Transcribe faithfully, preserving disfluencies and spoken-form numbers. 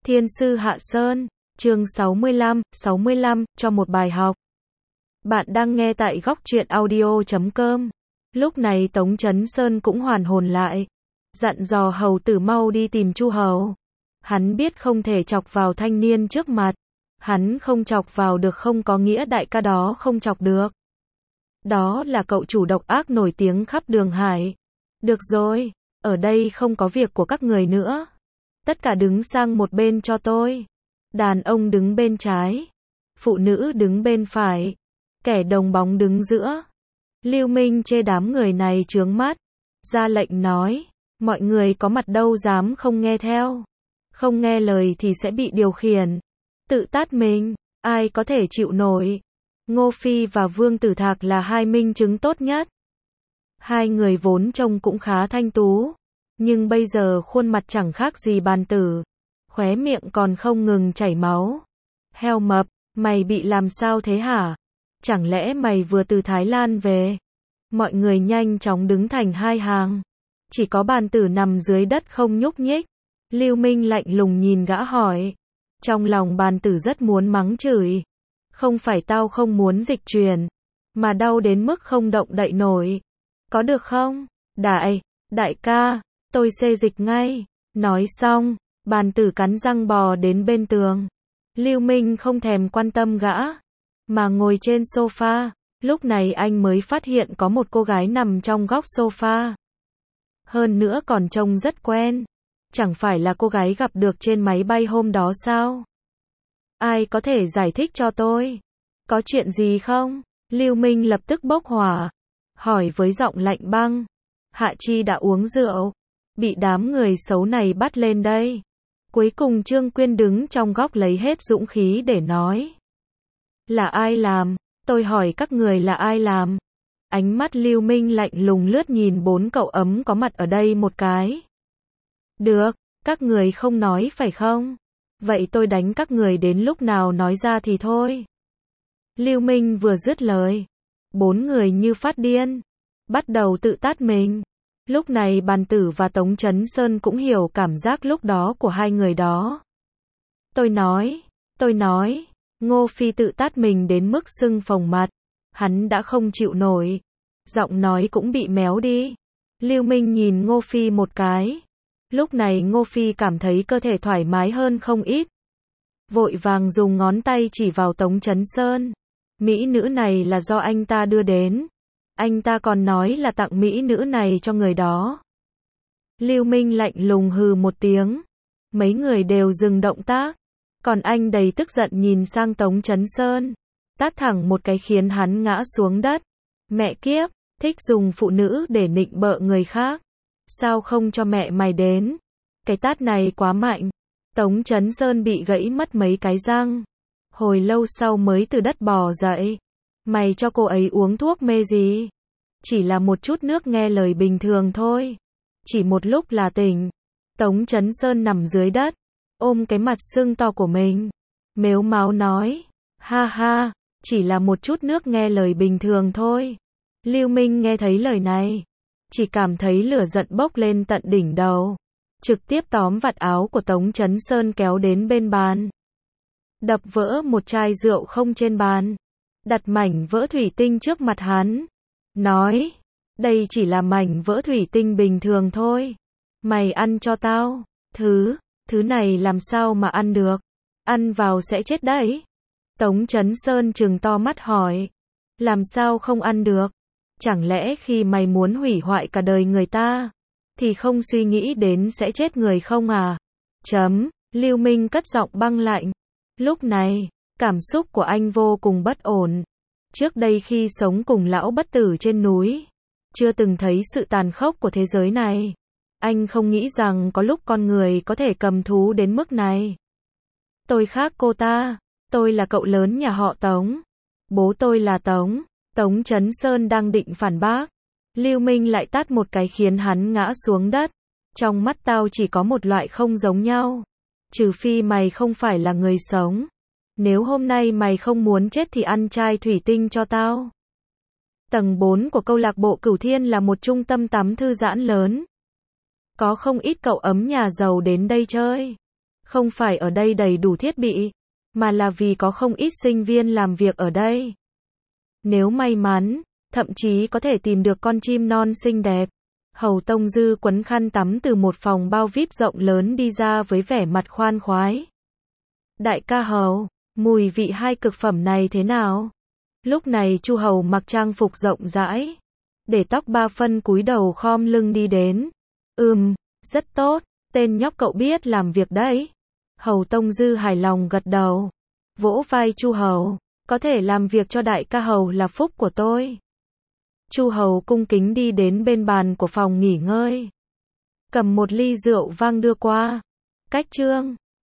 Thiên sư Hạ Sơn, chương sáu mươi lăm, sáu mươi lăm, cho một bài học. Bạn đang nghe tại góc truyện audio chấm com. Lúc này Tống Chấn Sơn cũng hoàn hồn lại, dặn dò hầu tử mau đi tìm Chu Hầu. Hắn biết không thể chọc vào thanh niên trước mặt, hắn không chọc vào được không có nghĩa đại ca đó không chọc được. Đó là cậu chủ độc ác nổi tiếng khắp Đường Hải. Được rồi, ở đây không có việc của các người nữa. Tất cả đứng sang một bên cho tôi. Đàn ông đứng bên trái, phụ nữ đứng bên phải, kẻ đồng bóng đứng giữa. Lưu Minh chê đám người này chướng mắt, ra lệnh nói, mọi người có mặt đâu dám không nghe theo. Không nghe lời thì sẽ bị điều khiển. Tự tát mình, ai có thể chịu nổi. Ngô Phi và Vương Tử Thạc là hai minh chứng tốt nhất. Hai người vốn trông cũng khá thanh tú, nhưng bây giờ khuôn mặt chẳng khác gì bàn tử, khóe miệng còn không ngừng chảy máu. Heo mập, mày bị làm sao thế hả? Chẳng lẽ mày vừa từ Thái Lan về? Mọi người nhanh chóng đứng thành hai hàng. Chỉ có bàn tử nằm dưới đất không nhúc nhích. Lưu Minh lạnh lùng nhìn gã hỏi. Trong lòng bàn tử rất muốn mắng chửi. Không phải tao không muốn dịch chuyển, mà đau đến mức không động đậy nổi. Có được không? Đại, đại ca, tôi xê dịch ngay. Nói xong, bàn tử cắn răng bò đến bên tường. Lưu Minh không thèm quan tâm gã, mà ngồi trên sofa. Lúc này anh mới phát hiện có một cô gái nằm trong góc sofa. Hơn nữa còn trông rất quen. Chẳng phải là cô gái gặp được trên máy bay hôm đó sao? Ai có thể giải thích cho tôi? Có chuyện gì không? Lưu Minh lập tức bốc hỏa, hỏi với giọng lạnh băng. Hạ Chi đã uống rượu, bị đám người xấu này bắt lên đây. Cuối cùng Trương Quyên đứng trong góc lấy hết dũng khí để nói. Là ai làm? Tôi hỏi các người là ai làm? Ánh mắt Lưu Minh lạnh lùng lướt nhìn bốn cậu ấm có mặt ở đây một cái. Được, các người không nói phải không? Vậy tôi đánh các người đến lúc nào nói ra thì thôi. Lưu Minh vừa dứt lời, bốn người như phát điên, bắt đầu tự tát mình. Lúc này bàn tử và Tống Chấn Sơn cũng hiểu cảm giác lúc đó của hai người đó. Tôi nói, tôi nói, Ngô Phi tự tát mình đến mức sưng phồng mặt. Hắn đã không chịu nổi. Giọng nói cũng bị méo đi. Lưu Minh nhìn Ngô Phi một cái. Lúc này Ngô Phi cảm thấy cơ thể thoải mái hơn không ít. Vội vàng dùng ngón tay chỉ vào Tống Chấn Sơn. Mỹ nữ này là do anh ta đưa đến. Anh ta còn nói là tặng mỹ nữ này cho người đó. Lưu Minh lạnh lùng hừ một tiếng. Mấy người đều dừng động tác. Còn anh đầy tức giận nhìn sang Tống Chấn Sơn. Tát thẳng một cái khiến hắn ngã xuống đất. Mẹ kiếp, thích dùng phụ nữ để nịnh bợ người khác. Sao không cho mẹ mày đến? Cái tát này quá mạnh. Tống Chấn Sơn bị gãy mất mấy cái răng. Hồi lâu sau mới từ đất bò dậy. Mày cho cô ấy uống thuốc mê gì? Chỉ là một chút nước nghe lời bình thường thôi. Chỉ một lúc là tỉnh. Tống Chấn Sơn nằm dưới đất, ôm cái mặt sưng to của mình. Mếu máo nói. Ha ha, chỉ là một chút nước nghe lời bình thường thôi. Lưu Minh nghe thấy lời này, chỉ cảm thấy lửa giận bốc lên tận đỉnh đầu. Trực tiếp tóm vạt áo của Tống Chấn Sơn kéo đến bên bàn. Đập vỡ một chai rượu không trên bàn. Đặt mảnh vỡ thủy tinh trước mặt hắn. Nói, đây chỉ là mảnh vỡ thủy tinh bình thường thôi. Mày ăn cho tao. Thứ, thứ này làm sao mà ăn được? Ăn vào sẽ chết đấy. Tống Chấn Sơn trừng to mắt hỏi. Làm sao không ăn được? Chẳng lẽ khi mày muốn hủy hoại cả đời người ta, thì không suy nghĩ đến sẽ chết người không à? Chấm, Lưu Minh cất giọng băng lạnh. Lúc này, cảm xúc của anh vô cùng bất ổn. Trước đây khi sống cùng lão bất tử trên núi, chưa từng thấy sự tàn khốc của thế giới này. Anh không nghĩ rằng có lúc con người có thể cầm thú đến mức này. Tôi khác cô ta. Tôi là cậu lớn nhà họ Tống. Bố tôi là Tống. Tống Chấn Sơn đang định phản bác. Lưu Minh lại tát một cái khiến hắn ngã xuống đất. Trong mắt tao chỉ có một loại không giống nhau. Trừ phi mày không phải là người sống. Nếu hôm nay mày không muốn chết thì ăn chai thủy tinh cho tao. Tầng bốn của câu lạc bộ Cửu Thiên là một trung tâm tắm thư giãn lớn. Có không ít cậu ấm nhà giàu đến đây chơi. Không phải ở đây đầy đủ thiết bị, mà là vì có không ít sinh viên làm việc ở đây. Nếu may mắn, thậm chí có thể tìm được con chim non xinh đẹp. Hầu Tông Dư quấn khăn tắm từ một phòng bao vi ai pi rộng lớn đi ra với vẻ mặt khoan khoái. Đại ca Hầu, mùi vị hai cực phẩm này thế nào? Lúc này Chu Hầu mặc trang phục rộng rãi, để tóc ba phân cúi đầu khom lưng đi đến. Ừm, rất tốt, tên nhóc cậu biết làm việc đấy. Hầu Tông Dư hài lòng gật đầu, vỗ vai Chu Hầu, có thể làm việc cho đại ca Hầu là phúc của tôi. Chu Hầu cung kính đi đến bên bàn của phòng nghỉ ngơi, cầm một ly rượu vang đưa qua. Cách Trương